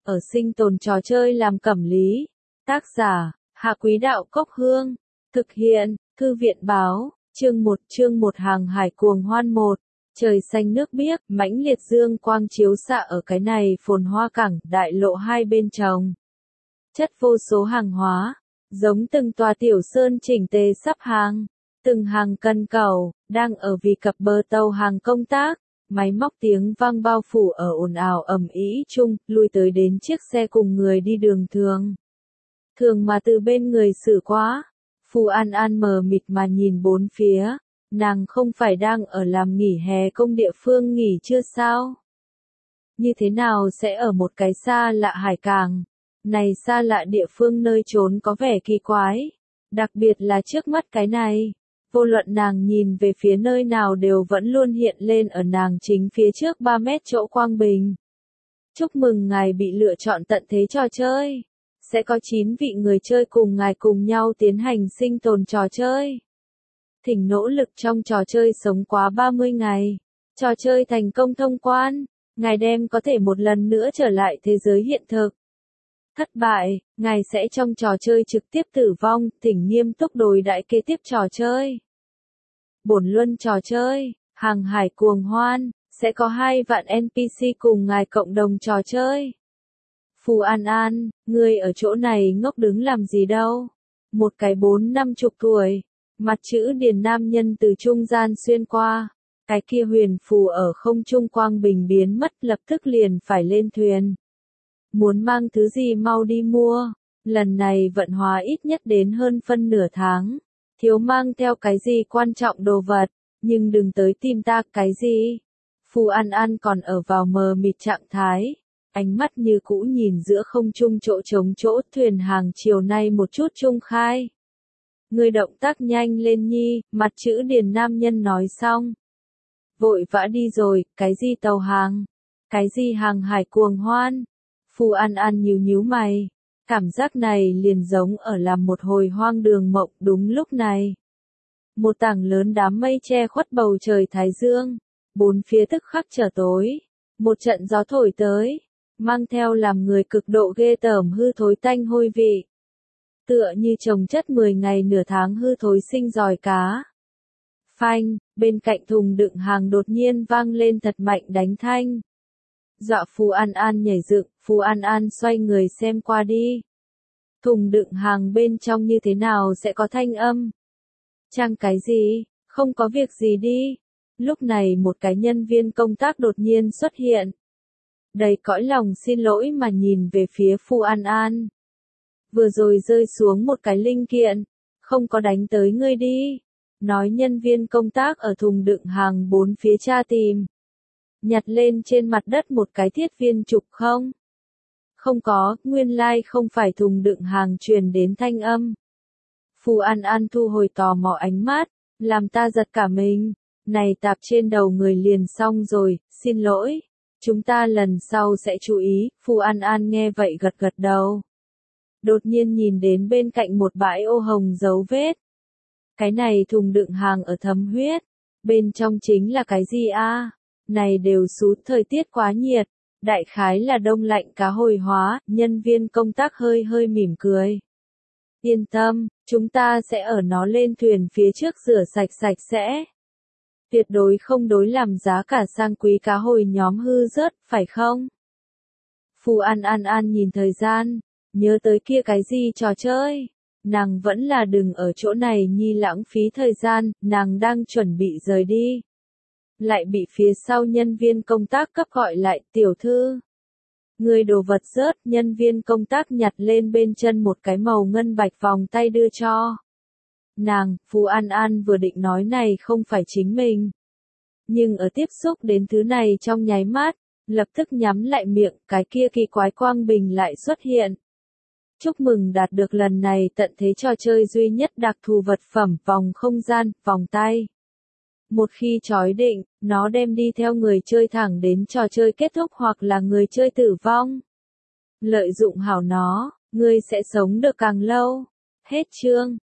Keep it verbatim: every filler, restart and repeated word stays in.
ở sinh tồn trò chơi làm cẩm lý. Tác giả, Hạ Quý Đạo Cốc Hương. Thực hiện, Thư viện Báo, chương một chương một hàng hải cuồng hoan một. Trời xanh nước biếc, mãnh liệt dương quang chiếu xạ ở cái này phồn hoa cảng, đại lộ hai bên trồng. Chất vô số hàng hóa, giống từng tòa tiểu sơn chỉnh tề sắp hàng. Từng hàng cân cầu, đang ở vì cập bờ tàu hàng công tác. Máy móc tiếng vang bao phủ ở ồn ào ầm ĩ chung, lui tới đến chiếc xe cùng người đi đường thường. Thường mà từ bên người xử quá. Phù An An mờ mịt mà nhìn bốn phía. Nàng không phải đang ở làm nghỉ hè công địa phương nghỉ chưa sao? Như thế nào sẽ ở một cái xa lạ hải cảng? Này xa lạ địa phương nơi trốn có vẻ kỳ quái. Đặc biệt là trước mắt cái này. Vô luận nàng nhìn về phía nơi nào đều vẫn luôn hiện lên ở nàng chính phía trước ba mét chỗ quang bình. Chúc mừng ngài bị lựa chọn tận thế trò chơi. Sẽ có chín vị người chơi cùng ngài cùng nhau tiến hành sinh tồn trò chơi. Thỉnh nỗ lực trong trò chơi sống quá ba mươi ngày. Trò chơi thành công thông quan. Ngài đem có thể một lần nữa trở lại thế giới hiện thực. Thất bại, ngài sẽ trong trò chơi trực tiếp tử vong, thỉnh nghiêm túc đối đãi kế tiếp trò chơi. Bổn luân trò chơi, hàng hải cuồng hoan, sẽ có hai vạn en pê xê cùng ngài cộng đồng trò chơi. Phù An An, ngươi ở chỗ này ngốc đứng làm gì đâu? Một cái bốn năm chục tuổi, mặt chữ điền nam nhân từ trung gian xuyên qua. Cái kia huyền phù ở không trung quang bình biến mất lập tức liền phải lên thuyền. Muốn mang thứ gì mau đi mua, lần này vận hóa ít nhất đến hơn phân nửa tháng. Thiếu mang theo cái gì quan trọng đồ vật, nhưng đừng tới tìm ta cái gì. Phù An An còn ở vào mờ mịt trạng thái, ánh mắt như cũ nhìn giữa không trung chỗ trống chỗ thuyền hàng chiều nay một chút trung khai. Người động tác nhanh lên nhi, mặt chữ điền nam nhân nói xong. Vội vã đi rồi, cái gì tàu hàng, cái gì hàng hải cuồng hoan. Phù An An nhíu nhíu mày, cảm giác này liền giống ở làm một hồi hoang đường mộng. Đúng lúc này, một tảng lớn đám mây che khuất bầu trời thái dương, bốn phía tức khắc trở tối, một trận gió thổi tới, mang theo làm người cực độ ghê tởm hư thối tanh hôi vị. Tựa như trồng chất mười ngày nửa tháng hư thối sinh giòi cá. Phanh, bên cạnh thùng đựng hàng đột nhiên vang lên thật mạnh đánh thanh. Dọa Phù An An nhảy dựng, Phù An An xoay người xem qua đi. Thùng đựng hàng bên trong như thế nào sẽ có thanh âm? Trang cái gì? Không có việc gì đi. Lúc này một cái nhân viên công tác đột nhiên xuất hiện. Đầy cõi lòng xin lỗi mà nhìn về phía Phù An An. Vừa rồi rơi xuống một cái linh kiện, không có đánh tới ngươi đi. Nói nhân viên công tác ở thùng đựng hàng bốn phía tra tìm. Nhặt lên trên mặt đất một cái thiết viên trục không? Không có, nguyên lai like không phải thùng đựng hàng truyền đến thanh âm. Phù An An thu hồi tò mò ánh mắt, làm ta giật cả mình. Này tạp trên đầu người liền xong rồi, xin lỗi. Chúng ta lần sau sẽ chú ý, Phù An An nghe vậy gật gật đầu. Đột nhiên nhìn đến bên cạnh một bãi ô hồng dấu vết. Cái này thùng đựng hàng ở thấm huyết. Bên trong chính là cái gì a? À? Này đều sút thời tiết quá nhiệt. Đại khái là đông lạnh cá hồi hóa, nhân viên công tác hơi hơi mỉm cười. Yên tâm, chúng ta sẽ ở nó lên thuyền phía trước rửa sạch sạch sẽ. Tuyệt đối không đối làm giá cả sang quý cá hồi nhóm hư rớt, phải không? Phù An An An nhìn thời gian, nhớ tới kia cái gì trò chơi. Nàng vẫn là đừng ở chỗ này nhi lãng phí thời gian, nàng đang chuẩn bị rời đi. Lại bị phía sau nhân viên công tác cấp gọi lại, tiểu thư. Người đồ vật rớt, nhân viên công tác nhặt lên bên chân một cái màu ngân bạch vòng tay đưa cho. Nàng, Phù An An vừa định nói này không phải chính mình. Nhưng ở tiếp xúc đến thứ này trong nháy mắt, lập tức nhắm lại miệng, cái kia kỳ quái quang bình lại xuất hiện. Chúc mừng đạt được lần này tận thế trò chơi duy nhất đặc thù vật phẩm, vòng không gian, vòng tay. Một khi trói định, nó đem đi theo người chơi thẳng đến trò chơi kết thúc hoặc là người chơi tử vong. Lợi dụng hảo nó, ngươi sẽ sống được càng lâu. Hết chương.